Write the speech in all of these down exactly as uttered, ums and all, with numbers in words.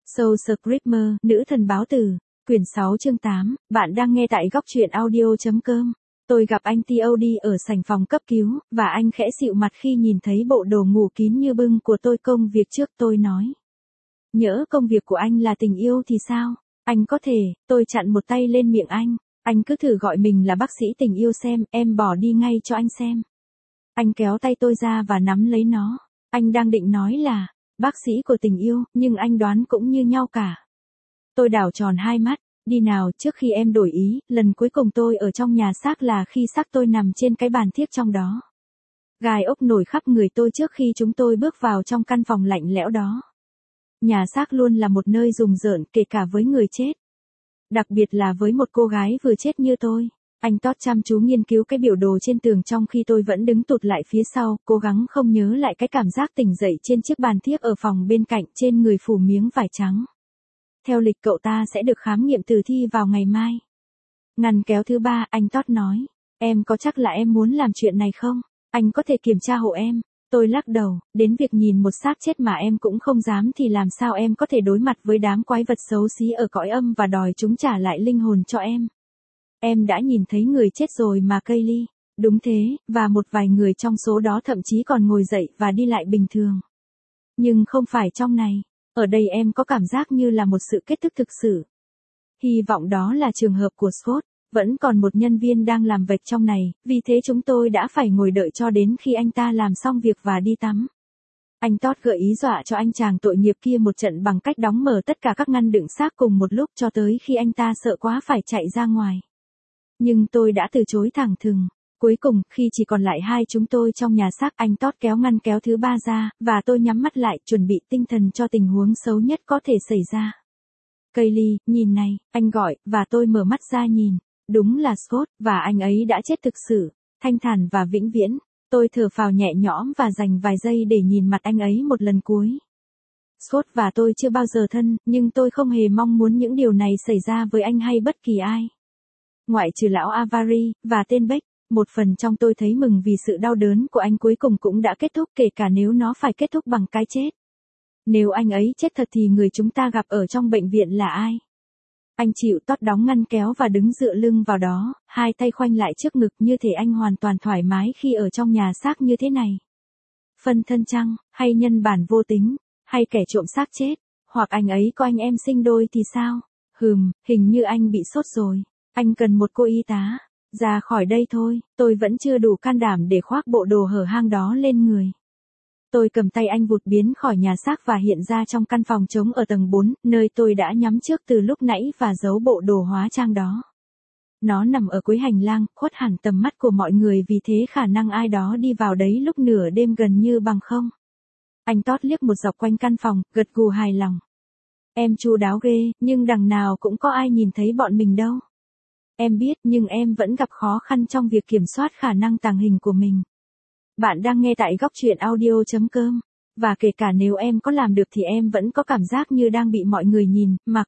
Soul Screamer, nữ thần báo tử, quyển sáu chương tám, bạn đang nghe tại góc truyện audio chấm com. Tôi gặp anh tê ô đê ở sảnh phòng cấp cứu, và anh khẽ xịu mặt khi nhìn thấy bộ đồ ngủ kín như bưng của tôi. Công việc trước, tôi nói. Nhỡ công việc của anh là tình yêu thì sao? Anh có thể, tôi chặn một tay lên miệng anh. Anh cứ thử gọi mình là bác sĩ tình yêu xem, em bỏ đi ngay cho anh xem. Anh kéo tay tôi ra và nắm lấy nó. Anh đang định nói là, bác sĩ của tình yêu, nhưng anh đoán cũng như nhau cả. Tôi đảo tròn hai mắt, đi nào, trước khi em đổi ý, lần cuối cùng tôi ở trong nhà xác là khi xác tôi nằm trên cái bàn thiếc trong đó. Gai ốc nổi khắp người tôi trước khi chúng tôi bước vào trong căn phòng lạnh lẽo đó. Nhà xác luôn là một nơi rùng rợn, kể cả với người chết. Đặc biệt là với một cô gái vừa chết như tôi. Anh Todd chăm chú nghiên cứu cái biểu đồ trên tường trong khi tôi vẫn đứng tụt lại phía sau, cố gắng không nhớ lại cái cảm giác tỉnh dậy trên chiếc bàn thiếc ở phòng bên cạnh, trên người phủ miếng vải trắng. Theo lịch cậu ta sẽ được khám nghiệm tử thi vào ngày mai. Ngăn kéo thứ ba, anh Todd nói. Em có chắc là em muốn làm chuyện này không? Anh có thể kiểm tra hộ em. Tôi lắc đầu, đến việc nhìn một xác chết mà em cũng không dám thì làm sao em có thể đối mặt với đám quái vật xấu xí ở cõi âm và đòi chúng trả lại linh hồn cho em. Em đã nhìn thấy người chết rồi mà Kaylee. Đúng thế, và một vài người trong số đó thậm chí còn ngồi dậy và đi lại bình thường. Nhưng không phải trong này. Ở đây em có cảm giác như là một sự kết thúc thực sự. Hy vọng đó là trường hợp của Scott. Vẫn còn một nhân viên đang làm việc trong này, vì thế chúng tôi đã phải ngồi đợi cho đến khi anh ta làm xong việc và đi tắm. Anh Todd gợi ý dọa cho anh chàng tội nghiệp kia một trận bằng cách đóng mở tất cả các ngăn đựng xác cùng một lúc cho tới khi anh ta sợ quá phải chạy ra ngoài. Nhưng tôi đã từ chối thẳng thừng. Cuối cùng, khi chỉ còn lại hai chúng tôi trong nhà xác, anh Todd kéo ngăn kéo thứ ba ra, và tôi nhắm mắt lại, chuẩn bị tinh thần cho tình huống xấu nhất có thể xảy ra. Kaylee, nhìn này, anh gọi, và tôi mở mắt ra nhìn. Đúng là Scott, và anh ấy đã chết thực sự, thanh thản và vĩnh viễn. Tôi thở phào nhẹ nhõm và dành vài giây để nhìn mặt anh ấy một lần cuối. Scott và tôi chưa bao giờ thân, nhưng tôi không hề mong muốn những điều này xảy ra với anh hay bất kỳ ai. Ngoại trừ lão Avery, và tên Beck, một phần trong tôi thấy mừng vì sự đau đớn của anh cuối cùng cũng đã kết thúc, kể cả nếu nó phải kết thúc bằng cái chết. Nếu anh ấy chết thật thì người chúng ta gặp ở trong bệnh viện là ai? Anh chịu Todd đóng ngăn kéo và đứng dựa lưng vào đó, hai tay khoanh lại trước ngực như thể anh hoàn toàn thoải mái khi ở trong nhà xác như thế này. Phân thân chăng, hay nhân bản vô tính, hay kẻ trộm xác chết, hoặc anh ấy có anh em sinh đôi thì sao? Hừm, hình như anh bị sốt rồi. Anh cần một cô y tá. Ra khỏi đây thôi, tôi vẫn chưa đủ can đảm để khoác bộ đồ hở hang đó lên người. Tôi cầm tay anh vụt biến khỏi nhà xác và hiện ra trong căn phòng trống ở tầng bốn, nơi tôi đã nhắm trước từ lúc nãy và giấu bộ đồ hóa trang đó. Nó nằm ở cuối hành lang, khuất hẳn tầm mắt của mọi người, vì thế khả năng ai đó đi vào đấy lúc nửa đêm gần như bằng không. Anh Todd liếc một dọc quanh căn phòng, gật gù hài lòng. Em chu đáo ghê, nhưng đằng nào cũng có ai nhìn thấy bọn mình đâu. Em biết, nhưng em vẫn gặp khó khăn trong việc kiểm soát khả năng tàng hình của mình. Bạn đang nghe tại góc truyện audio chấm com. Và kể cả nếu em có làm được thì em vẫn có cảm giác như đang bị mọi người nhìn, mặc.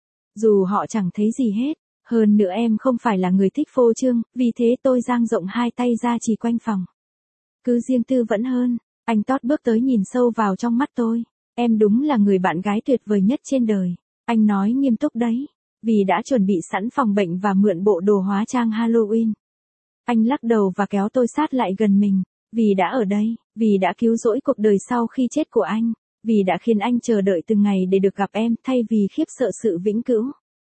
Dù họ chẳng thấy gì hết. Hơn nữa em không phải là người thích phô trương, vì thế tôi dang rộng hai tay ra chỉ quanh phòng. Cứ riêng tư vẫn hơn. Anh Todd bước tới nhìn sâu vào trong mắt tôi. Em đúng là người bạn gái tuyệt vời nhất trên đời. Anh nói nghiêm túc đấy. Vì đã chuẩn bị sẵn phòng bệnh và mượn bộ đồ hóa trang Halloween. Anh lắc đầu và kéo tôi sát lại gần mình. Vì đã ở đây, vì đã cứu rỗi cuộc đời sau khi chết của anh, vì đã khiến anh chờ đợi từng ngày để được gặp em thay vì khiếp sợ sự vĩnh cửu.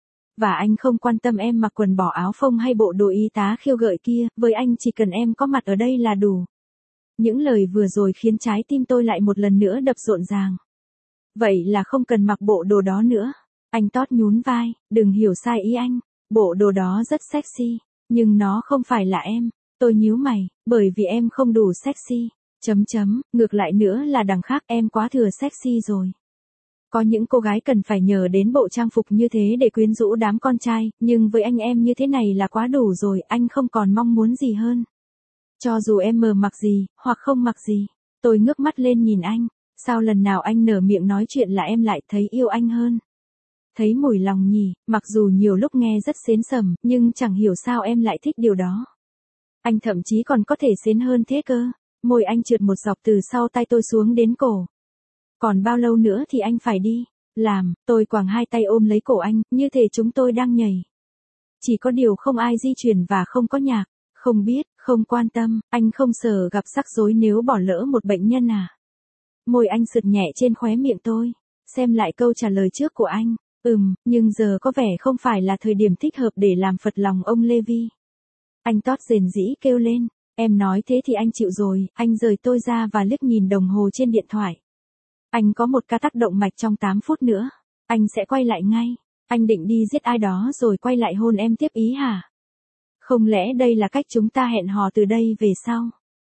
Và anh không quan tâm em mặc quần bỏ áo phông hay bộ đồ y tá khiêu gợi kia, với anh chỉ cần em có mặt ở đây là đủ. Những lời vừa rồi khiến trái tim tôi lại một lần nữa đập rộn ràng. Vậy là không cần mặc bộ đồ đó nữa. Anh Todd nhún vai, đừng hiểu sai ý anh, bộ đồ đó rất sexy, nhưng nó không phải là em. Tôi nhíu mày, bởi vì em không đủ sexy. Chấm chấm, ngược lại nữa là đằng khác, em quá thừa sexy rồi. Có những cô gái cần phải nhờ đến bộ trang phục như thế để quyến rũ đám con trai, nhưng với anh em như thế này là quá đủ rồi, anh không còn mong muốn gì hơn. Cho dù em mờ mặc gì, hoặc không mặc gì. Tôi ngước mắt lên nhìn anh, sao lần nào anh nở miệng nói chuyện là em lại thấy yêu anh hơn. Thấy mùi lòng nhỉ, mặc dù nhiều lúc nghe rất xến sầm, nhưng chẳng hiểu sao em lại thích điều đó. Anh thậm chí còn có thể xến hơn thế cơ. Môi anh trượt một dọc từ sau tay tôi xuống đến cổ. Còn bao lâu nữa thì anh phải đi? Làm, tôi quàng hai tay ôm lấy cổ anh, như thể chúng tôi đang nhảy. Chỉ có điều không ai di chuyển và không có nhạc. Không biết, không quan tâm, anh không sợ gặp rắc rối nếu bỏ lỡ một bệnh nhân à? Môi anh sượt nhẹ trên khóe miệng tôi. Xem lại câu trả lời trước của anh. Ừm, nhưng giờ có vẻ không phải là thời điểm thích hợp để làm phật lòng ông Levi. Anh Todd rền rĩ kêu lên. Em nói thế thì anh chịu rồi. Anh rời tôi ra và liếc nhìn đồng hồ trên điện thoại. Anh có một ca tác động mạch trong tám phút nữa. Anh sẽ quay lại ngay. Anh định đi giết ai đó rồi quay lại hôn em tiếp ý hả? Không lẽ đây là cách chúng ta hẹn hò từ đây về sau?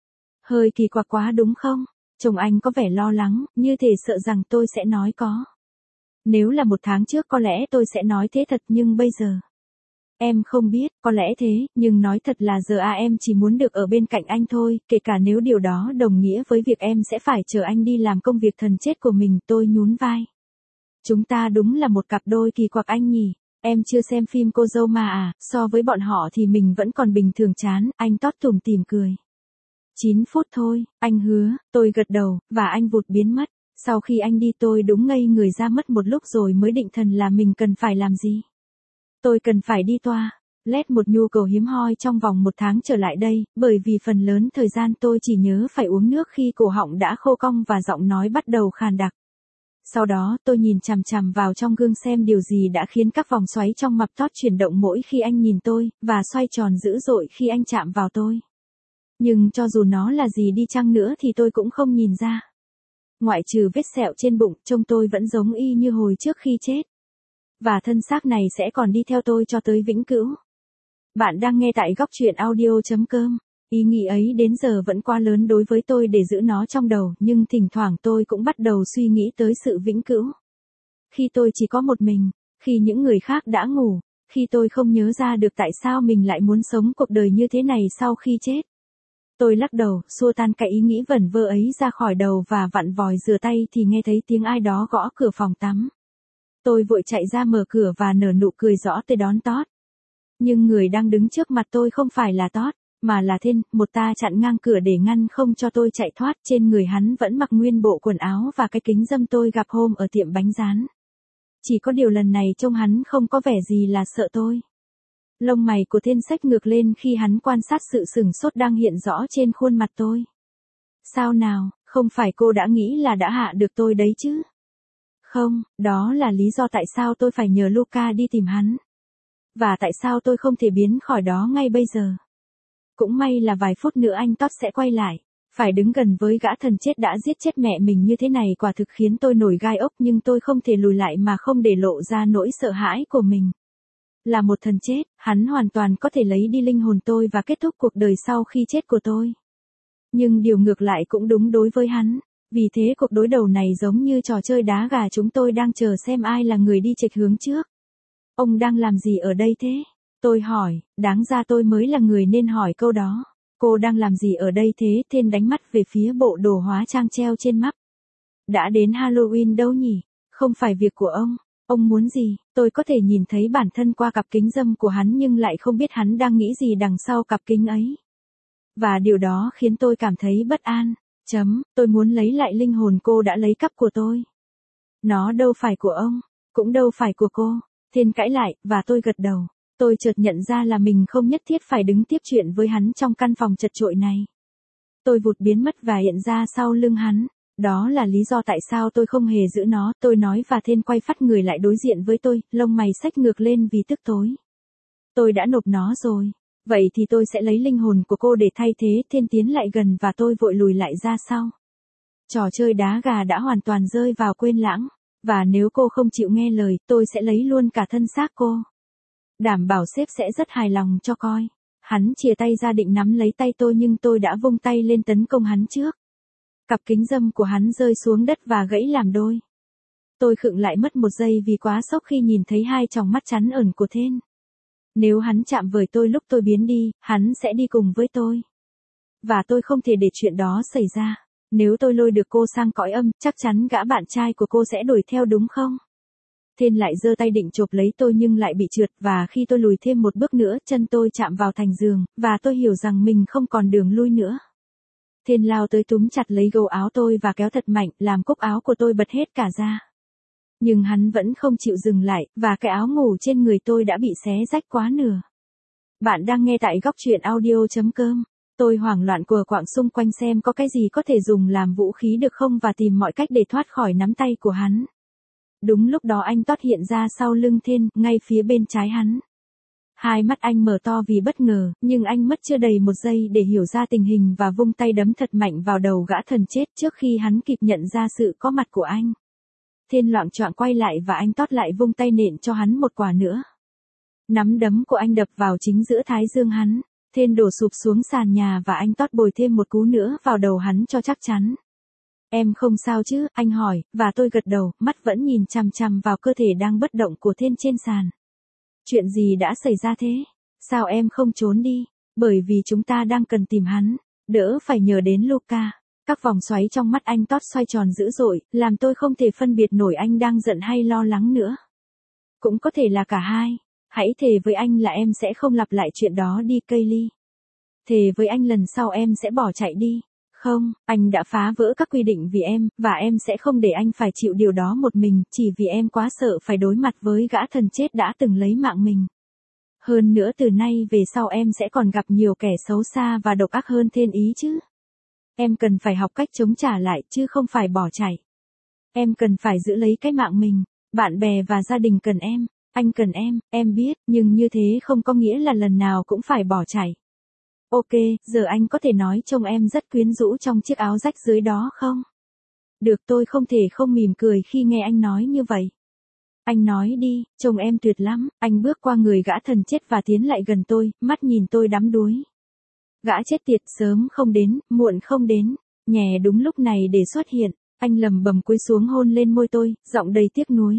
Hơi kỳ quặc quá đúng không? Chồng anh có vẻ lo lắng, như thể sợ rằng tôi sẽ nói có. Nếu là một tháng trước có lẽ tôi sẽ nói thế thật nhưng bây giờ. Em không biết, có lẽ thế, nhưng nói thật là giờ à em chỉ muốn được ở bên cạnh anh thôi, kể cả nếu điều đó đồng nghĩa với việc em sẽ phải chờ anh đi làm công việc thần chết của mình, tôi nhún vai. Chúng ta đúng là một cặp đôi kỳ quặc anh nhỉ. Em chưa xem phim Cô dâu mà à, so với bọn họ thì mình vẫn còn bình thường chán, anh Todd tủm tỉm cười. chín phút thôi, anh hứa, tôi gật đầu, và anh vụt biến mất. Sau khi anh đi tôi đúng ngây người ra mất một lúc rồi mới định thần là mình cần phải làm gì. Tôi cần phải đi toa, lét một nhu cầu hiếm hoi trong vòng một tháng trở lại đây, bởi vì phần lớn thời gian tôi chỉ nhớ phải uống nước khi cổ họng đã khô cong và giọng nói bắt đầu khàn đặc. Sau đó tôi nhìn chằm chằm vào trong gương xem điều gì đã khiến các vòng xoáy trong mặt Todd chuyển động mỗi khi anh nhìn tôi, và xoay tròn dữ dội khi anh chạm vào tôi. Nhưng cho dù nó là gì đi chăng nữa thì tôi cũng không nhìn ra. Ngoại trừ vết sẹo trên bụng, trông tôi vẫn giống y như hồi trước khi chết. Và thân xác này sẽ còn đi theo tôi cho tới vĩnh cửu. Bạn đang nghe tại góc truyện audio chấm com. Ý nghĩ ấy đến giờ vẫn quá lớn đối với tôi để giữ nó trong đầu, nhưng thỉnh thoảng tôi cũng bắt đầu suy nghĩ tới sự vĩnh cửu. Khi tôi chỉ có một mình, khi những người khác đã ngủ, khi tôi không nhớ ra được tại sao mình lại muốn sống cuộc đời như thế này sau khi chết. Tôi lắc đầu, xua tan cái ý nghĩ vẩn vơ ấy ra khỏi đầu và vặn vòi rửa tay thì nghe thấy tiếng ai đó gõ cửa phòng tắm. Tôi vội chạy ra mở cửa và nở nụ cười rõ tới đón Todd. Nhưng người đang đứng trước mặt tôi không phải là Todd, mà là Thiên, một ta chặn ngang cửa để ngăn không cho tôi chạy thoát. Trên người hắn vẫn mặc nguyên bộ quần áo và cái kính râm tôi gặp hôm ở tiệm bánh rán. Chỉ có điều lần này trông hắn không có vẻ gì là sợ tôi. Lông mày của Thiên xếch ngược lên khi hắn quan sát sự sửng sốt đang hiện rõ trên khuôn mặt tôi. Sao nào, không phải cô đã nghĩ là đã hạ được tôi đấy chứ? Không, đó là lý do tại sao tôi phải nhờ Luca đi tìm hắn. Và tại sao tôi không thể biến khỏi đó ngay bây giờ. Cũng may là vài phút nữa anh Todd sẽ quay lại. Phải đứng gần với gã thần chết đã giết chết mẹ mình như thế này quả thực khiến tôi nổi gai ốc, nhưng tôi không thể lùi lại mà không để lộ ra nỗi sợ hãi của mình. Là một thần chết, hắn hoàn toàn có thể lấy đi linh hồn tôi và kết thúc cuộc đời sau khi chết của tôi. Nhưng điều ngược lại cũng đúng đối với hắn. Vì thế cuộc đối đầu này giống như trò chơi đá gà, chúng tôi đang chờ xem ai là người đi chệch hướng trước. Ông đang làm gì ở đây thế? Tôi hỏi, đáng ra tôi mới là người nên hỏi câu đó. Cô đang làm gì ở đây thế? Thiên đánh mắt về phía bộ đồ hóa trang treo trên map. Đã đến Halloween đâu nhỉ? Không phải việc của ông. Ông muốn gì? Tôi có thể nhìn thấy bản thân qua cặp kính râm của hắn nhưng lại không biết hắn đang nghĩ gì đằng sau cặp kính ấy. Và điều đó khiến tôi cảm thấy bất an. Chấm, tôi muốn lấy lại linh hồn cô đã lấy cắp của tôi. Nó đâu phải của ông, cũng đâu phải của cô. Thiên cãi lại, và tôi gật đầu. Tôi chợt nhận ra là mình không nhất thiết phải đứng tiếp chuyện với hắn trong căn phòng chật chội này. Tôi vụt biến mất và hiện ra sau lưng hắn. Đó là lý do tại sao tôi không hề giữ nó, tôi nói, và Thiên quay phắt người lại đối diện với tôi, lông mày xếch ngược lên vì tức tối. Tôi đã nộp nó rồi. Vậy thì tôi sẽ lấy linh hồn của cô để thay thế. Thiên tiến lại gần và tôi vội lùi lại ra sau. Trò chơi đá gà đã hoàn toàn rơi vào quên lãng. Và nếu cô không chịu nghe lời, tôi sẽ lấy luôn cả thân xác cô. Đảm bảo sếp sẽ rất hài lòng cho coi. Hắn chìa tay ra định nắm lấy tay tôi nhưng tôi đã vung tay lên tấn công hắn trước. Cặp kính râm của hắn rơi xuống đất và gãy làm đôi. Tôi khựng lại mất một giây vì quá sốc khi nhìn thấy hai tròng mắt chắn ẩn của Thiên. Nếu hắn chạm với tôi lúc tôi biến đi, hắn sẽ đi cùng với tôi. Và tôi không thể để chuyện đó xảy ra. Nếu tôi lôi được cô sang cõi âm, chắc chắn gã bạn trai của cô sẽ đuổi theo đúng không? Thiên lại giơ tay định chộp lấy tôi nhưng lại bị trượt, và khi tôi lùi thêm một bước nữa, chân tôi chạm vào thành giường, và tôi hiểu rằng mình không còn đường lui nữa. Thiên lao tới túm chặt lấy gấu áo tôi và kéo thật mạnh, làm cúc áo của tôi bật hết cả ra. Nhưng hắn vẫn không chịu dừng lại, và cái áo ngủ trên người tôi đã bị xé rách quá nửa. Bạn đang nghe tại góc truyện audio.com. Tôi hoảng loạn quờ quạng xung quanh xem có cái gì có thể dùng làm vũ khí được không và tìm mọi cách để thoát khỏi nắm tay của hắn. Đúng lúc đó anh Todd hiện ra sau lưng Thên, ngay phía bên trái hắn. Hai mắt anh mở to vì bất ngờ, nhưng anh mất chưa đầy một giây để hiểu ra tình hình và vung tay đấm thật mạnh vào đầu gã thần chết trước khi hắn kịp nhận ra sự có mặt của anh. Thên loạng choạng quay lại và anh Todd lại vung tay nện cho hắn một quả nữa. Nắm đấm của anh đập vào chính giữa thái dương hắn. Thên đổ sụp xuống sàn nhà và anh Todd bồi thêm một cú nữa vào đầu hắn cho chắc chắn. Em không sao chứ, anh hỏi, và tôi gật đầu, mắt vẫn nhìn chằm chằm vào cơ thể đang bất động của Thên trên sàn. Chuyện gì đã xảy ra thế? Sao em không trốn đi? Bởi vì chúng ta đang cần tìm hắn, đỡ phải nhờ đến Luca. Các vòng xoáy trong mắt anh Todd xoay tròn dữ dội, làm tôi không thể phân biệt nổi anh đang giận hay lo lắng nữa. Cũng có thể là cả hai. Hãy thề với anh là em sẽ không lặp lại chuyện đó đi Kaylee. Thề với anh lần sau em sẽ bỏ chạy đi. Không, anh đã phá vỡ các quy định vì em, và em sẽ không để anh phải chịu điều đó một mình, chỉ vì em quá sợ phải đối mặt với gã thần chết đã từng lấy mạng mình. Hơn nữa từ nay về sau em sẽ còn gặp nhiều kẻ xấu xa và độc ác hơn Thên ý chứ. Em cần phải học cách chống trả lại chứ không phải bỏ chạy. Em cần phải giữ lấy cái mạng mình, bạn bè và gia đình cần em. Anh cần em, em biết, nhưng như thế không có nghĩa là lần nào cũng phải bỏ chạy. Ok, giờ anh có thể nói trông em rất quyến rũ trong chiếc áo rách dưới đó không? Được, tôi không thể không mỉm cười khi nghe anh nói như vậy. Anh nói đi, trông em tuyệt lắm. Anh bước qua người gã thần chết và tiến lại gần tôi, mắt nhìn tôi đắm đuối. Gã chết tiệt, sớm không đến, muộn không đến, nhè đúng lúc này để xuất hiện. Anh lầm bầm cúi xuống hôn lên môi tôi, giọng đầy tiếc nuối.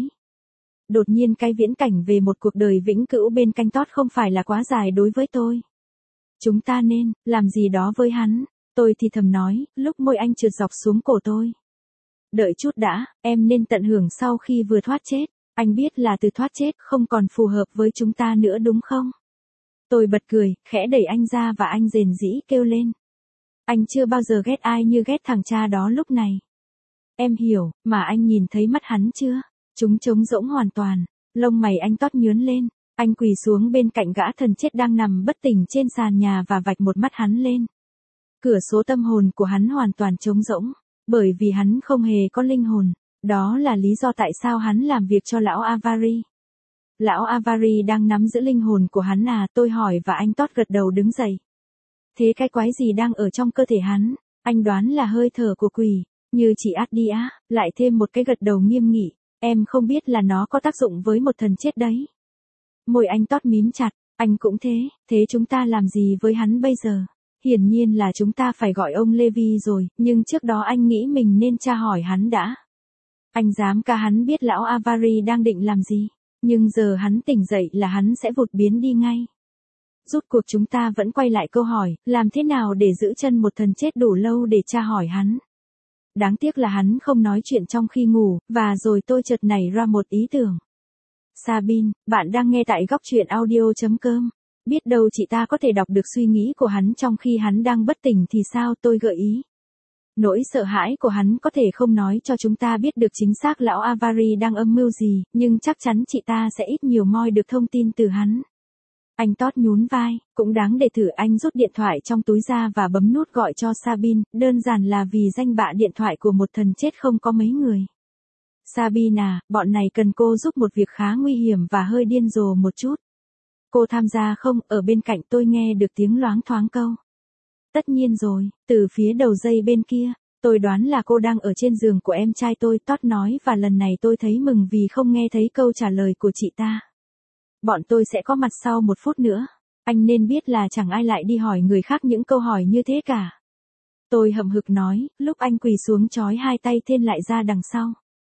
Đột nhiên cái viễn cảnh về một cuộc đời vĩnh cửu bên cạnh Todd không phải là quá dài đối với tôi. Chúng ta nên làm gì đó với hắn, tôi thì thầm nói, lúc môi anh trượt dọc xuống cổ tôi. Đợi chút đã, em nên tận hưởng sau khi vừa thoát chết. Anh biết là từ thoát chết không còn phù hợp với chúng ta nữa đúng không? Tôi bật cười, khẽ đẩy anh ra và anh rền rĩ kêu lên. Anh chưa bao giờ ghét ai như ghét thằng cha đó lúc này. Em hiểu, mà anh nhìn thấy mắt hắn chưa? Chúng trống rỗng hoàn toàn, lông mày anh Todd nhướng lên, anh quỳ xuống bên cạnh gã thần chết đang nằm bất tỉnh trên sàn nhà và vạch một mắt hắn lên. Cửa số tâm hồn của hắn hoàn toàn trống rỗng, bởi vì hắn không hề có linh hồn, đó là lý do tại sao hắn làm việc cho lão Avari. Lão Avari đang nắm giữ linh hồn của hắn à, tôi hỏi và anh Todd gật đầu đứng dậy. Thế cái quái gì đang ở trong cơ thể hắn? Anh đoán là hơi thở của quỷ, như chị Adia, lại thêm một cái gật đầu nghiêm nghị. Em không biết là nó có tác dụng với một thần chết đấy. Môi anh Todd mím chặt, anh cũng thế, thế chúng ta làm gì với hắn bây giờ? Hiển nhiên là chúng ta phải gọi ông Levi rồi, nhưng trước đó anh nghĩ mình nên tra hỏi hắn đã. Anh dám ca hắn biết lão Avari đang định làm gì, nhưng giờ hắn tỉnh dậy là hắn sẽ vụt biến đi ngay. Rút cuộc chúng ta vẫn quay lại câu hỏi, làm thế nào để giữ chân một thần chết đủ lâu để tra hỏi hắn? Đáng tiếc là hắn không nói chuyện trong khi ngủ, và rồi tôi chợt nảy ra một ý tưởng. Sabine, bạn đang nghe tại góc truyện audio.com. Biết đâu chị ta có thể đọc được suy nghĩ của hắn trong khi hắn đang bất tỉnh thì sao, tôi gợi ý. Nỗi sợ hãi của hắn có thể không nói cho chúng ta biết được chính xác lão Avari đang âm mưu gì, nhưng chắc chắn chị ta sẽ ít nhiều moi được thông tin từ hắn. Anh Todd nhún vai, cũng đáng để thử. Anh rút điện thoại trong túi ra và bấm nút gọi cho Sabine, đơn giản là vì danh bạ điện thoại của một thần chết không có mấy người. Sabine à, bọn này cần cô giúp một việc khá nguy hiểm và hơi điên rồ một chút. Cô tham gia không? Ở bên cạnh tôi nghe được tiếng loáng thoáng câu. Tất nhiên rồi, từ phía đầu dây bên kia, tôi đoán là cô đang ở trên giường của em trai tôi, Todd nói, và lần này tôi thấy mừng vì không nghe thấy câu trả lời của chị ta. Bọn tôi sẽ có mặt sau một phút nữa. Anh nên biết là chẳng ai lại đi hỏi người khác những câu hỏi như thế cả. Tôi hậm hực nói, lúc anh quỳ xuống trói hai tay Thên lại ra đằng sau.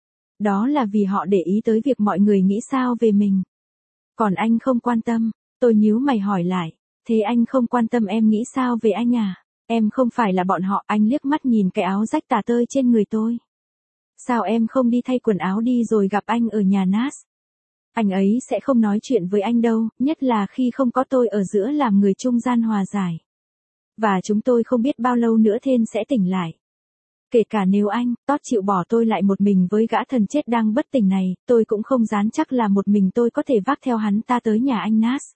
Đó là vì họ để ý tới việc mọi người nghĩ sao về mình. Còn anh không quan tâm, tôi nhíu mày hỏi lại, thế anh không quan tâm em nghĩ sao về anh à? Em không phải là bọn họ. Anh liếc mắt nhìn cái áo rách tả tơi trên người tôi. Sao em không đi thay quần áo đi rồi gặp anh ở nhà Nas? Anh ấy sẽ không nói chuyện với anh đâu, nhất là khi không có tôi ở giữa làm người trung gian hòa giải. Và chúng tôi không biết bao lâu nữa Thên sẽ tỉnh lại. Kể cả nếu anh, Todd chịu bỏ tôi lại một mình với gã thần chết đang bất tỉnh này, tôi cũng không dám chắc là một mình tôi có thể vác theo hắn ta tới nhà anh Nas.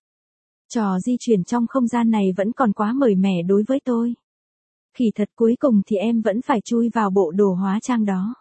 Trò di chuyển trong không gian này vẫn còn quá mới mẻ đối với tôi. Kỳ thật cuối cùng thì em vẫn phải chui vào bộ đồ hóa trang đó.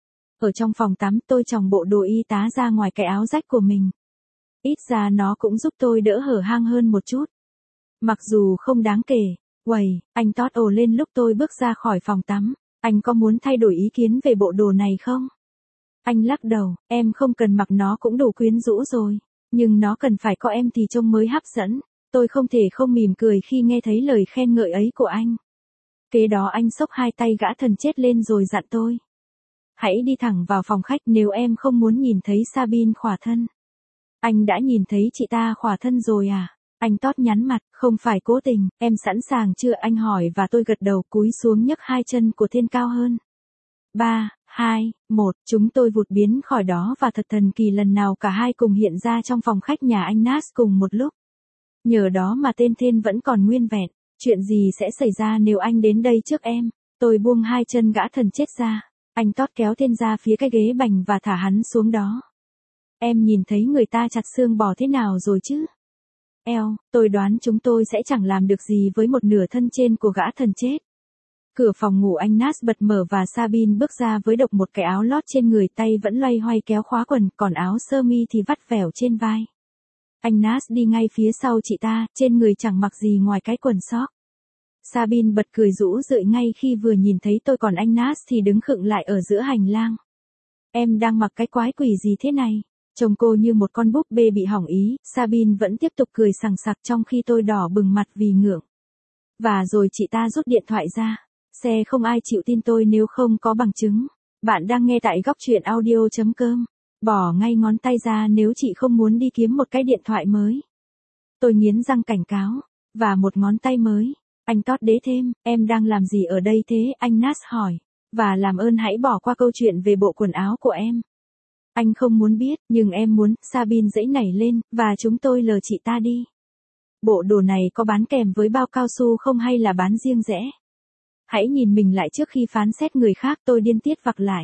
Ở trong phòng tắm tôi chòng bộ đồ y tá ra ngoài cái áo rách của mình. Ít ra nó cũng giúp tôi đỡ hở hang hơn một chút. Mặc dù không đáng kể. Uầy, anh Todd ồ lên lúc tôi bước ra khỏi phòng tắm. Anh có muốn thay đổi ý kiến về bộ đồ này không? Anh lắc đầu, em không cần mặc nó cũng đủ quyến rũ rồi. Nhưng nó cần phải có em thì trông mới hấp dẫn. Tôi không thể không mỉm cười khi nghe thấy lời khen ngợi ấy của anh. Kế đó anh xốc hai tay gã thần chết lên rồi dặn tôi. Hãy đi thẳng vào phòng khách nếu em không muốn nhìn thấy Sabine khỏa thân. Anh đã nhìn thấy chị ta khỏa thân rồi à? Anh Todd nhắn mặt, không phải cố tình, em sẵn sàng chưa? Anh hỏi và tôi gật đầu cúi xuống nhấc hai chân của Thiên cao hơn. ba, hai, một, chúng tôi vụt biến khỏi đó và thật thần kỳ lần nào cả hai cùng hiện ra trong phòng khách nhà anh Nas cùng một lúc. Nhờ đó mà tên Thiên vẫn còn nguyên vẹn. Chuyện gì sẽ xảy ra nếu anh đến đây trước em? Tôi buông hai chân gã thần chết ra. Anh Todd kéo Thiên ra phía cái ghế bành và thả hắn xuống đó. Em nhìn thấy người ta chặt xương bò thế nào rồi chứ? Eo, tôi đoán chúng tôi sẽ chẳng làm được gì với một nửa thân trên của gã thần chết. Cửa phòng ngủ anh Nas bật mở và Sabine bước ra với độc một cái áo lót trên người, tay vẫn loay hoay kéo khóa quần, còn áo sơ mi thì vắt vẻo trên vai. Anh Nas đi ngay phía sau chị ta, trên người chẳng mặc gì ngoài cái quần sóc. Sabine bật cười rũ rượi ngay khi vừa nhìn thấy tôi, còn anh Nas thì đứng khựng lại ở giữa hành lang. Em đang mặc cái quái quỷ gì thế này? Trông cô như một con búp bê bị hỏng ý. Sabine vẫn tiếp tục cười sằng sặc trong khi tôi đỏ bừng mặt vì ngượng. Và rồi chị ta rút điện thoại ra. Xe không ai chịu tin tôi nếu không có bằng chứng. Bạn đang nghe tại góc truyện audio.com. Bỏ ngay ngón tay ra nếu chị không muốn đi kiếm một cái điện thoại mới. Tôi nghiến răng cảnh cáo. Và một ngón tay mới. Anh Todd đế thêm, em đang làm gì ở đây thế? Anh Nas hỏi. Và làm ơn hãy bỏ qua câu chuyện về bộ quần áo của em. Anh không muốn biết, nhưng em muốn. Sabine giãy nảy lên, và chúng tôi lờ chị ta đi. Bộ đồ này có bán kèm với bao cao su không hay là bán riêng rẽ? Hãy nhìn mình lại trước khi phán xét người khác. Tôi điên tiết vặc lại.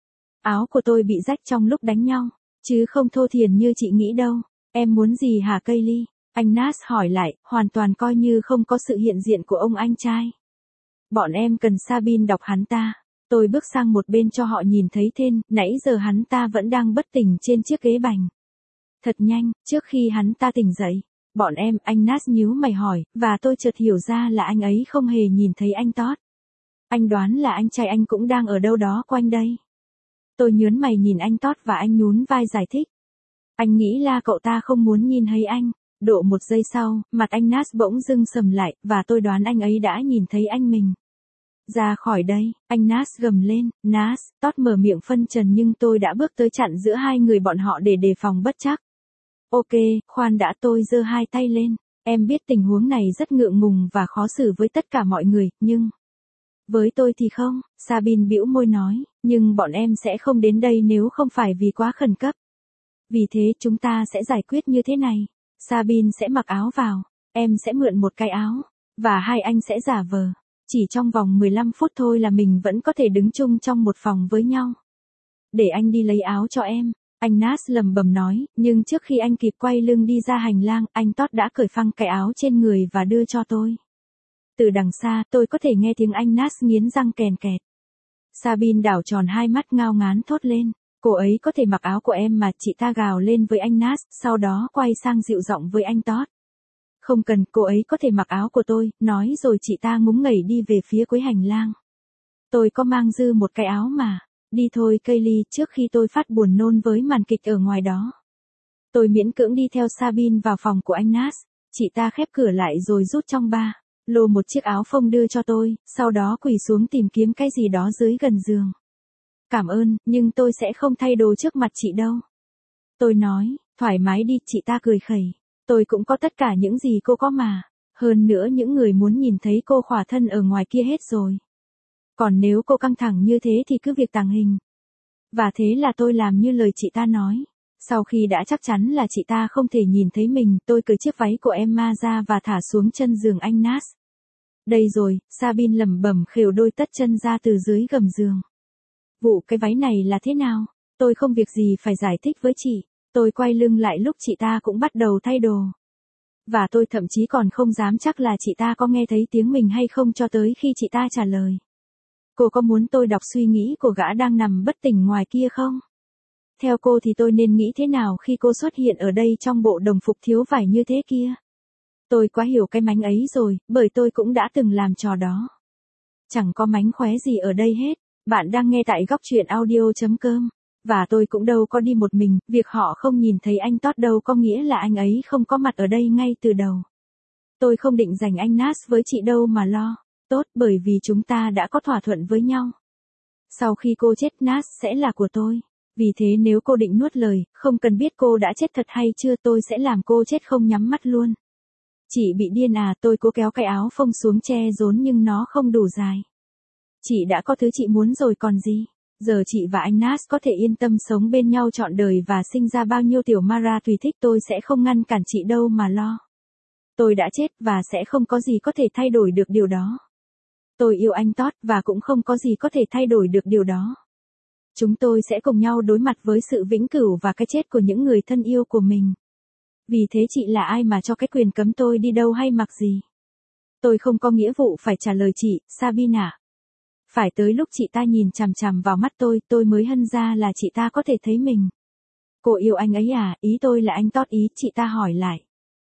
Áo của tôi bị rách trong lúc đánh nhau, chứ không thô thiển như chị nghĩ đâu. Em muốn gì hả Kaylee? Anh Nas hỏi lại, hoàn toàn coi như không có sự hiện diện của ông anh trai. Bọn em cần Sabine đọc hắn ta. Tôi bước sang một bên cho họ nhìn thấy Thiên, nãy giờ hắn ta vẫn đang bất tỉnh trên chiếc ghế bành. Thật nhanh, trước khi hắn ta tỉnh dậy. Bọn em, anh Nas nhíu mày hỏi, và tôi chợt hiểu ra là anh ấy không hề nhìn thấy anh Todd. Anh đoán là anh trai anh cũng đang ở đâu đó quanh đây. Tôi nhớn mày nhìn anh Todd và anh nhún vai giải thích. Anh nghĩ là cậu ta không muốn nhìn thấy anh. Độ một giây sau, mặt anh Nas bỗng dưng sầm lại, và tôi đoán anh ấy đã nhìn thấy anh mình. Ra khỏi đây, anh Nas gầm lên. Nas, Todd mở miệng phân trần nhưng tôi đã bước tới chặn giữa hai người bọn họ để đề phòng bất trắc. Ok, khoan đã, tôi giơ hai tay lên. Em biết tình huống này rất ngượng ngùng và khó xử với tất cả mọi người, nhưng... Với tôi thì không, Sabine bĩu môi nói, nhưng bọn em sẽ không đến đây nếu không phải vì quá khẩn cấp. Vì thế chúng ta sẽ giải quyết như thế này. Sabine sẽ mặc áo vào, em sẽ mượn một cái áo, và hai anh sẽ giả vờ. Chỉ trong vòng mười lăm phút thôi là mình vẫn có thể đứng chung trong một phòng với nhau. Để anh đi lấy áo cho em, anh Nas lầm bầm nói, nhưng trước khi anh kịp quay lưng đi ra hành lang, anh Todd đã cởi phăng cái áo trên người và đưa cho tôi. Từ đằng xa, tôi có thể nghe tiếng anh Nas nghiến răng kèn kẹt. Sabine đảo tròn hai mắt ngao ngán thốt lên. Cô ấy có thể mặc áo của em mà, chị ta gào lên với anh Nas, sau đó quay sang dịu giọng với anh Todd. Không cần, cô ấy có thể mặc áo của tôi, nói rồi chị ta ngúng nghẩy đi về phía cuối hành lang. Tôi có mang dư một cái áo mà. Đi thôi Kaylee, trước khi tôi phát buồn nôn với màn kịch ở ngoài đó. Tôi miễn cưỡng đi theo Sabine vào phòng của anh Nas. Chị ta khép cửa lại rồi rút trong ba lô một chiếc áo phông đưa cho tôi, sau đó quỳ xuống tìm kiếm cái gì đó dưới gần giường. Cảm ơn, nhưng tôi sẽ không thay đồ trước mặt chị đâu. Tôi nói, thoải mái đi, chị ta cười khẩy. Tôi cũng có tất cả những gì cô có mà. Hơn nữa những người muốn nhìn thấy cô khỏa thân ở ngoài kia hết rồi. Còn nếu cô căng thẳng như thế thì cứ việc tàng hình. Và thế là tôi làm như lời chị ta nói. Sau khi đã chắc chắn là chị ta không thể nhìn thấy mình, tôi cởi chiếc váy của Emma ra và thả xuống chân giường anh Nas. Đây rồi, Sabine lẩm bẩm khều đôi tất chân ra từ dưới gầm giường. Vụ cái váy này là thế nào? Tôi không việc gì phải giải thích với chị. Tôi quay lưng lại lúc chị ta cũng bắt đầu thay đồ. Và tôi thậm chí còn không dám chắc là chị ta có nghe thấy tiếng mình hay không cho tới khi chị ta trả lời. Cô có muốn tôi đọc suy nghĩ của gã đang nằm bất tỉnh ngoài kia không? Theo cô thì tôi nên nghĩ thế nào khi cô xuất hiện ở đây trong bộ đồng phục thiếu vải như thế kia? Tôi quá hiểu cái mánh ấy rồi, bởi tôi cũng đã từng làm trò đó. Chẳng có mánh khóe gì ở đây hết. Bạn đang nghe tại góc truyện audio chấm com. Và tôi cũng đâu có đi một mình, việc họ không nhìn thấy anh Todd đâu có nghĩa là anh ấy không có mặt ở đây ngay từ đầu. Tôi không định giành anh Nas với chị đâu mà lo. Tốt, bởi vì chúng ta đã có thỏa thuận với nhau. Sau khi cô chết, Nas sẽ là của tôi. Vì thế nếu cô định nuốt lời, không cần biết cô đã chết thật hay chưa, tôi sẽ làm cô chết không nhắm mắt luôn. Chị bị điên à? Tôi cố kéo cái áo phông xuống che rốn nhưng nó không đủ dài. Chị đã có thứ chị muốn rồi còn gì. Giờ chị và anh Nas có thể yên tâm sống bên nhau trọn đời và sinh ra bao nhiêu tiểu Mara tùy thích, tôi sẽ không ngăn cản chị đâu mà lo. Tôi đã chết và sẽ không có gì có thể thay đổi được điều đó. Tôi yêu anh Todd và cũng không có gì có thể thay đổi được điều đó. Chúng tôi sẽ cùng nhau đối mặt với sự vĩnh cửu và cái chết của những người thân yêu của mình. Vì thế chị là ai mà cho cái quyền cấm tôi đi đâu hay mặc gì? Tôi không có nghĩa vụ phải trả lời chị, Sabine ạ. Phải tới lúc chị ta nhìn chằm chằm vào mắt tôi, tôi mới hân ra là chị ta có thể thấy mình. Cô yêu anh ấy à? Ý tôi là anh Todd ý, chị ta hỏi lại.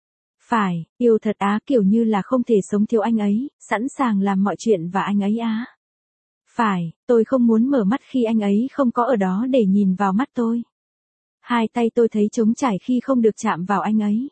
Phải, yêu thật á, kiểu như là không thể sống thiếu anh ấy, sẵn sàng làm mọi chuyện và anh ấy á. Phải, tôi không muốn mở mắt khi anh ấy không có ở đó để nhìn vào mắt tôi. Hai tay tôi thấy trống trải khi không được chạm vào anh ấy.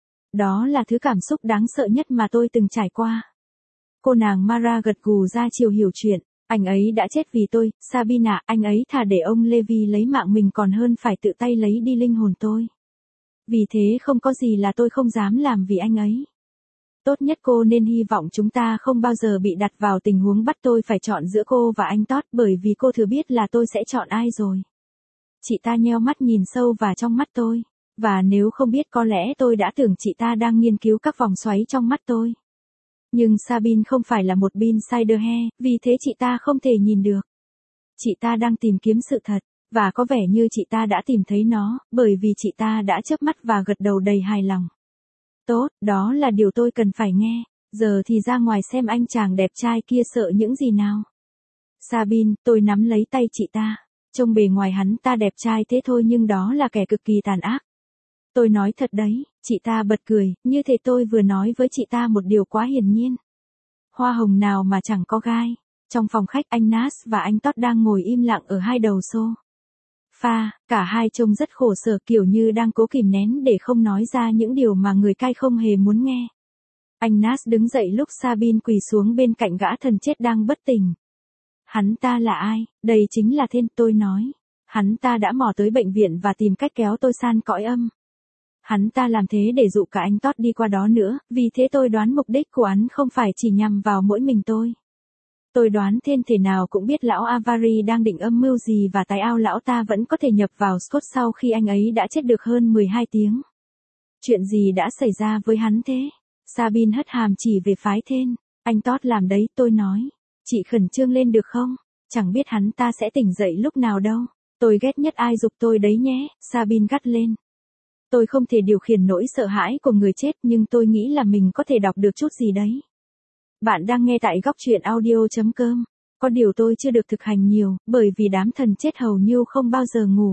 Đó là thứ cảm xúc đáng sợ nhất mà tôi từng trải qua. Cô nàng Mara gật gù ra chiều hiểu chuyện. Anh ấy đã chết vì tôi, Sabine ạ, anh ấy thà để ông Levi lấy mạng mình còn hơn phải tự tay lấy đi linh hồn tôi. Vì thế không có gì là tôi không dám làm vì anh ấy. Tốt nhất cô nên hy vọng chúng ta không bao giờ bị đặt vào tình huống bắt tôi phải chọn giữa cô và anh Todd, bởi vì cô thừa biết là tôi sẽ chọn ai rồi. Chị ta nheo mắt nhìn sâu vào trong mắt tôi. Và nếu không biết có lẽ tôi đã tưởng chị ta đang nghiên cứu các vòng xoáy trong mắt tôi. Nhưng Sabine không phải là một bin Siderhe, vì thế chị ta không thể nhìn được. Chị ta đang tìm kiếm sự thật, và có vẻ như chị ta đã tìm thấy nó, bởi vì chị ta đã chớp mắt và gật đầu đầy hài lòng. Tốt, đó là điều tôi cần phải nghe. Giờ thì ra ngoài xem anh chàng đẹp trai kia sợ những gì nào. Sabine, tôi nắm lấy tay chị ta. Trông bề ngoài hắn ta đẹp trai thế thôi nhưng đó là kẻ cực kỳ tàn ác. Tôi nói thật đấy, chị ta bật cười, như thể tôi vừa nói với chị ta một điều quá hiển nhiên. Hoa hồng nào mà chẳng có gai. Trong phòng khách, anh Nas và anh Todd đang ngồi im lặng ở hai đầu xô pha, cả hai trông rất khổ sở, kiểu như đang cố kìm nén để không nói ra những điều mà người cai không hề muốn nghe. Anh Nas đứng dậy lúc Sabine quỳ xuống bên cạnh gã thần chết đang bất tỉnh. Hắn ta là ai? Đây chính là tên, tôi nói. Hắn ta đã mò tới bệnh viện và tìm cách kéo tôi san cõi âm. Hắn ta làm thế để dụ cả anh Todd đi qua đó nữa, vì thế tôi đoán mục đích của hắn không phải chỉ nhằm vào mỗi mình tôi. Tôi đoán thêm thể nào cũng biết lão Avari đang định âm mưu gì và tại ao lão ta vẫn có thể nhập vào Scott sau khi anh ấy đã chết được hơn mười hai tiếng. Chuyện gì đã xảy ra với hắn thế? Sabine hất hàm chỉ về phái Thên. Anh Todd làm đấy, tôi nói. Chị khẩn trương lên được không? Chẳng biết hắn ta sẽ tỉnh dậy lúc nào đâu. Tôi ghét nhất ai giục tôi đấy nhé, Sabine gắt lên. Tôi không thể điều khiển nỗi sợ hãi của người chết nhưng tôi nghĩ là mình có thể đọc được chút gì đấy. Bạn đang nghe tại góc truyện audio chấm com. Có điều tôi chưa được thực hành nhiều, bởi vì đám thần chết hầu như không bao giờ ngủ.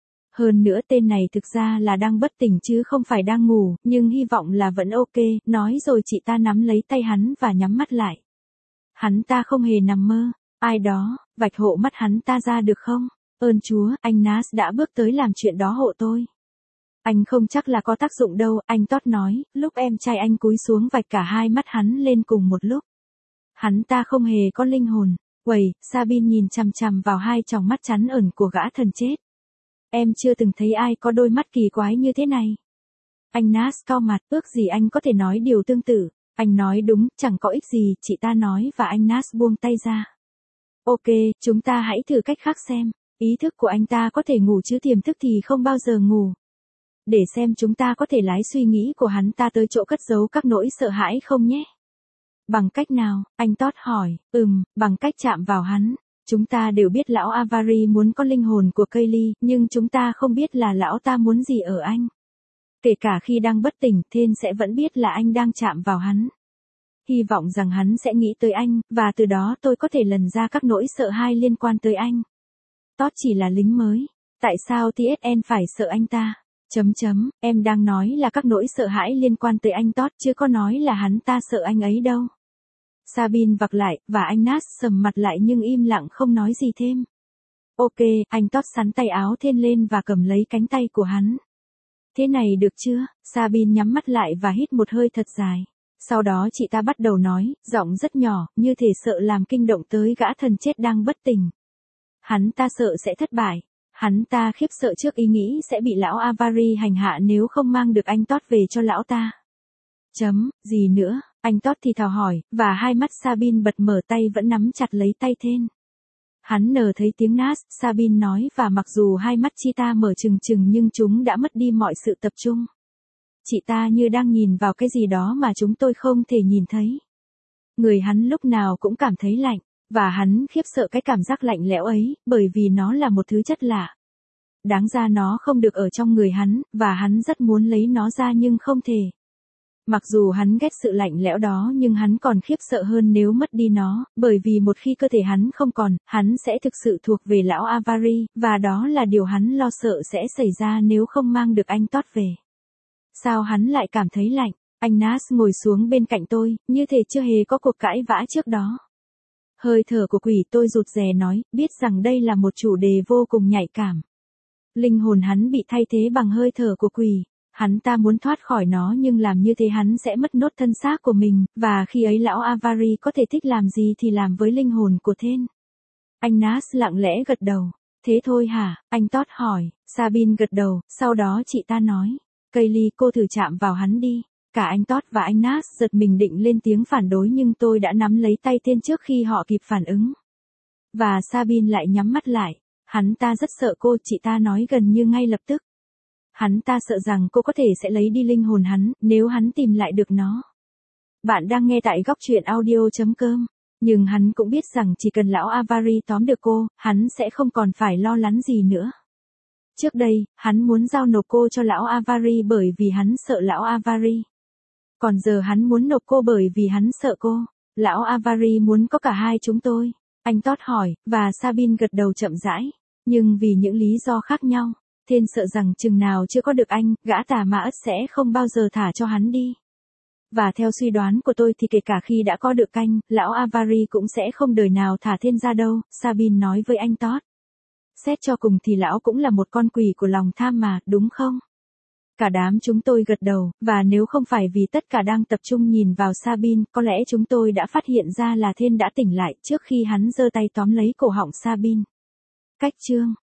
Hơn nữa tên này thực ra là đang bất tỉnh chứ không phải đang ngủ, nhưng hy vọng là vẫn ok, nói rồi chị ta nắm lấy tay hắn và nhắm mắt lại. Hắn ta không hề nằm mơ, ai đó, vạch hộ mắt hắn ta ra được không? Ơn Chúa, anh Nas đã bước tới làm chuyện đó hộ tôi. Anh không chắc là có tác dụng đâu, anh Todd nói, lúc em trai anh cúi xuống vạch cả hai mắt hắn lên cùng một lúc. Hắn ta không hề có linh hồn. Uầy, Sabine nhìn chằm chằm vào hai tròng mắt chắn ẩn của gã thần chết. Em chưa từng thấy ai có đôi mắt kỳ quái như thế này. Anh Nas cau mặt, ước gì anh có thể nói điều tương tự. Anh nói đúng, chẳng có ích gì, chị ta nói và anh Nas buông tay ra. Ok, chúng ta hãy thử cách khác xem. Ý thức của anh ta có thể ngủ chứ tiềm thức thì không bao giờ ngủ. Để xem chúng ta có thể lái suy nghĩ của hắn ta tới chỗ cất giấu các nỗi sợ hãi không nhé. Bằng cách nào? Anh Todd hỏi. Ừm, bằng cách chạm vào hắn. Chúng ta đều biết lão Avery muốn có linh hồn của Kaylee, nhưng chúng ta không biết là lão ta muốn gì ở anh. Kể cả khi đang bất tỉnh, Thên sẽ vẫn biết là anh đang chạm vào hắn. Hy vọng rằng hắn sẽ nghĩ tới anh, và từ đó tôi có thể lần ra các nỗi sợ hãi liên quan tới anh. Todd chỉ là lính mới. Tại sao tê ét en phải sợ anh ta? Chấm chấm, em đang nói là các nỗi sợ hãi liên quan tới anh Todd, chứ có nói là hắn ta sợ anh ấy đâu. Sabine vặc lại, và anh Nash sầm mặt lại nhưng im lặng không nói gì thêm. Ok, anh Todd sắn tay áo Thên lên và cầm lấy cánh tay của hắn. Thế này được chưa? Sabine nhắm mắt lại và hít một hơi thật dài. Sau đó chị ta bắt đầu nói, giọng rất nhỏ, như thể sợ làm kinh động tới gã thần chết đang bất tỉnh. Hắn ta sợ sẽ thất bại. Hắn ta khiếp sợ trước ý nghĩ sẽ bị lão Avery hành hạ nếu không mang được anh Todd về cho lão ta. Chấm, gì nữa? Anh Todd thì thào hỏi, và hai mắt Sabine bật mở tay vẫn nắm chặt lấy tay Thên. Hắn nờ thấy tiếng Nash, Sabine nói, và mặc dù hai mắt chị ta mở trừng trừng nhưng chúng đã mất đi mọi sự tập trung. Chị ta như đang nhìn vào cái gì đó mà chúng tôi không thể nhìn thấy. Người hắn lúc nào cũng cảm thấy lạnh, và hắn khiếp sợ cái cảm giác lạnh lẽo ấy, bởi vì nó là một thứ chất lạ. Đáng ra nó không được ở trong người hắn, và hắn rất muốn lấy nó ra nhưng không thể. Mặc dù hắn ghét sự lạnh lẽo đó nhưng hắn còn khiếp sợ hơn nếu mất đi nó, bởi vì một khi cơ thể hắn không còn, hắn sẽ thực sự thuộc về lão Avery, và đó là điều hắn lo sợ sẽ xảy ra nếu không mang được anh Todd về. Sao hắn lại cảm thấy lạnh? Anh Nash ngồi xuống bên cạnh tôi, như thể chưa hề có cuộc cãi vã trước đó. Hơi thở của quỷ, tôi rụt rè nói, biết rằng đây là một chủ đề vô cùng nhạy cảm. Linh hồn hắn bị thay thế bằng hơi thở của quỷ. Hắn ta muốn thoát khỏi nó nhưng làm như thế hắn sẽ mất nốt thân xác của mình, và khi ấy lão Avery có thể thích làm gì thì làm với linh hồn của Thên. Anh Nash lặng lẽ gật đầu. Thế thôi hả? Anh Todd hỏi. Sabine gật đầu, sau đó chị ta nói. Kaylee, cô thử chạm vào hắn đi. Cả anh Todd và anh Nash giật mình định lên tiếng phản đối nhưng tôi đã nắm lấy tay Thên trước khi họ kịp phản ứng. Và Sabine lại nhắm mắt lại. Hắn ta rất sợ cô, chị ta nói gần như ngay lập tức. Hắn ta sợ rằng cô có thể sẽ lấy đi linh hồn hắn, nếu hắn tìm lại được nó. Bạn đang nghe tại góc truyện audio chấm com. Nhưng hắn cũng biết rằng chỉ cần lão Avery tóm được cô, hắn sẽ không còn phải lo lắng gì nữa. Trước đây, hắn muốn giao nộp cô cho lão Avery bởi vì hắn sợ lão Avery. Còn giờ hắn muốn nộp cô bởi vì hắn sợ cô. Lão Avery muốn có cả hai chúng tôi. Anh Todd hỏi, và Sabine gật đầu chậm rãi. Nhưng vì những lý do khác nhau. Thên sợ rằng chừng nào chưa có được anh, gã tà ma ất sẽ không bao giờ thả cho hắn đi. Và theo suy đoán của tôi thì kể cả khi đã có được canh, lão Avery cũng sẽ không đời nào thả Thên ra đâu, Sabine nói với anh Todd. Xét cho cùng thì lão cũng là một con quỷ của lòng tham mà, đúng không? Cả đám chúng tôi gật đầu, và nếu không phải vì tất cả đang tập trung nhìn vào Sabine, có lẽ chúng tôi đã phát hiện ra là Thên đã tỉnh lại trước khi hắn giơ tay tóm lấy cổ họng Sabine. Cách chương